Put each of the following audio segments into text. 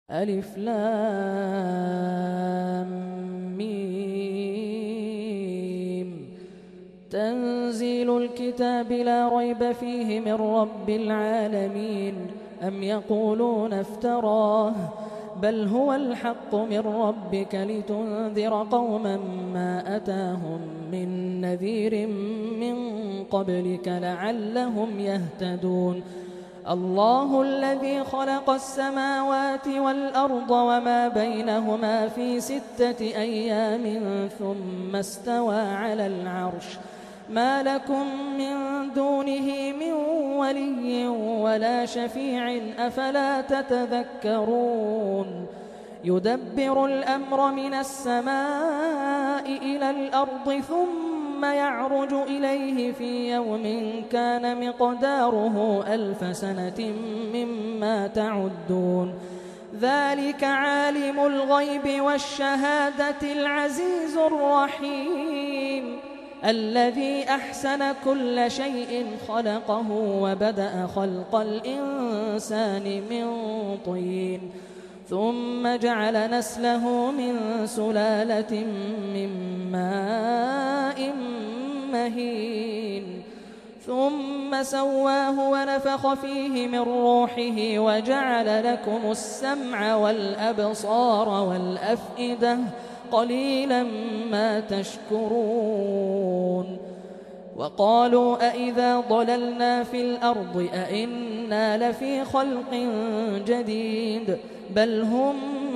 ألف لام ميم. تنزيل الكتاب لا ريب فيه من رب العالمين. أم يقولون افتراه بل هو الحق من ربك لتنذر قوما ما أتاهم من نذير من قبلك لعلهم يهتدون. الله الذي خلق السماوات والأرض وما بينهما في 6 أيام ثم استوى على العرش. ما لكم من دونه من ولي ولا شفيع أفلا تتذكرون. يدبر الأمر من السماء إلى الأرض ثم يعرج إليه في يوم كان مقداره 1000 سنة مما تعدون. ذلك عالم الغيب والشهادة العزيز الرحيم الذي أحسن كل شيء خلقه وبدأ خلق الإنسان من طين ثم جعل نسله من سلالة من ماء مهين ثم سواه ونفخ فيه من روحه وجعل لكم السمع والأبصار والأفئدة قليلا ما تشكرون. وقالوا أئذا ضللنا في الأرض أئنا لفي خلق جديد بل هم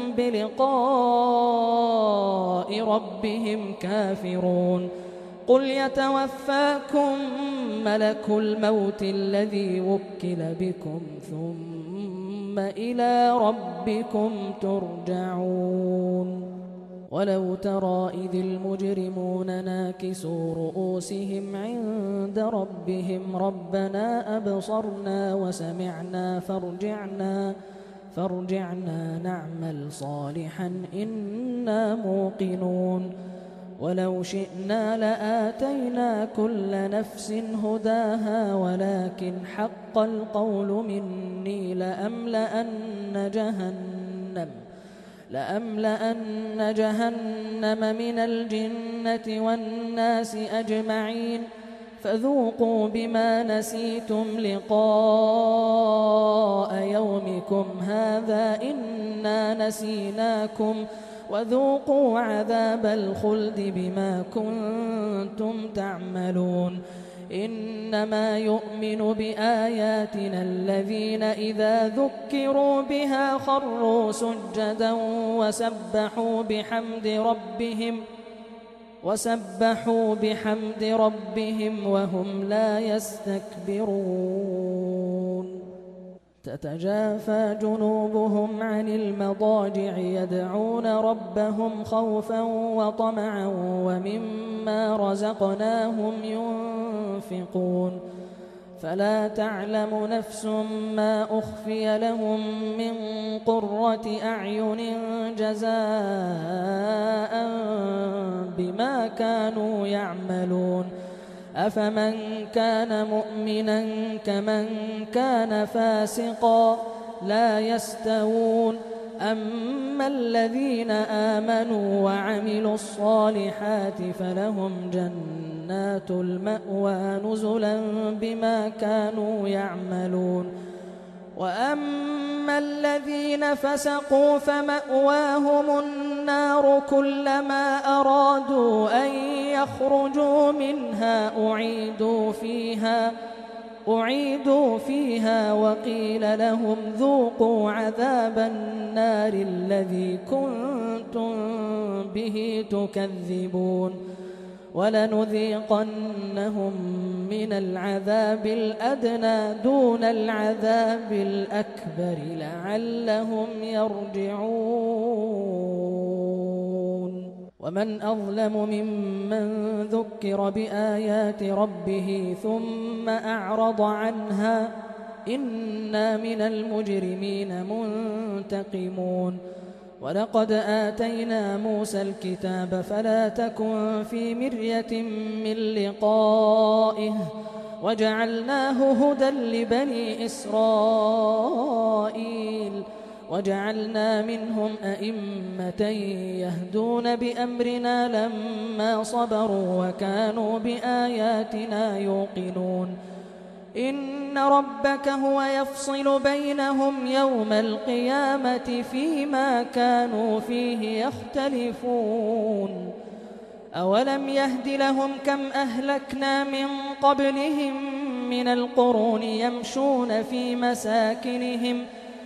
بلقاء ربهم كافرون. قل يتوفاكم ملك الموت الذي وكل بكم ثم إلى ربكم ترجعون. ولو ترى إذ المجرمون ناكسوا رؤوسهم عند ربهم ربنا أبصرنا وسمعنا فارجعنا نعمل صالحا إنا موقنون. ولو شئنا لآتينا كل نفس هداها ولكن حق القول مني لأملأن جهنم من الجنة والناس أجمعين فذوقوا بما نسيتم لقاء يومكم هذا إنا نسيناكم وذوقوا عذاب الخلد بما كنتم تعملون. إنما يؤمن بآياتنا الذين إذا ذكروا بها خروا سجدا وسبحوا بحمد ربهم وهم لا يستكبرون. تتجافى جنوبهم عن المضاجع يدعون ربهم خوفا وطمعا ومما رزقناهم ينفقون. فلا تعلم نفس ما أخفي لهم من قرة أعين جزاء بما كانوا يعملون. أفمن كان مؤمنا كمن كان فاسقا لا يستوون. أما الذين آمنوا وعملوا الصالحات فلهم جنات المأوى نزلا بما كانوا يعملون. وأما الذين فسقوا فمأواهم النار كلما أرادوا أن يخرجوا منها أعيدوا فيها وقيل لهم ذوقوا عذاب النار الذي كنتم به تكذبون. ولنذيقنهم من العذاب الأدنى دون العذاب الأكبر لعلهم يرجعون. ومن أظلم ممن ذكر بآيات ربه ثم أعرض عنها إنا من المجرمين منتقمون. ولقد آتينا موسى الكتاب فلا تكن في مرية من لقائه وجعلناه هدى لبني إسرائيل وجعلنا منهم أئمة يهدون بأمرنا لما صبروا وكانوا بآياتنا يوقنون إن ربك هو يفصل بينهم يوم القيامة فيما كانوا فيه يختلفون أولم يهد لهم كم أهلكنا من قبلهم من القرون يمشون في مساكنهم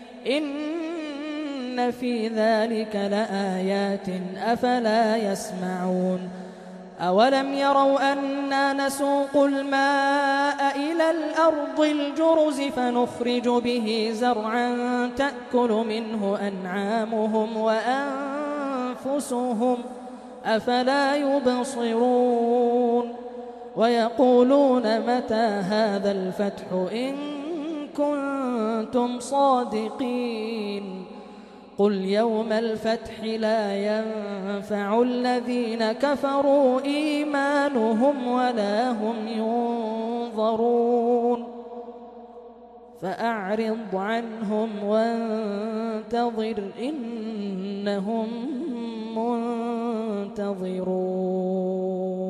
إن في ذلك لآيات أفلا يسمعون أولم يروا أنا نسوق الماء إلى الأرض الجرز فنخرج به زرعا تأكل منه أنعامهم وأنفسهم أفلا يبصرون ويقولون متى هذا الفتح إن كنتم صادقين قل يوم الفتح لا ينفع الذين كفروا إيمانهم ولا هم ينظرون فأعرض عنهم وانتظر إنهم منتظرون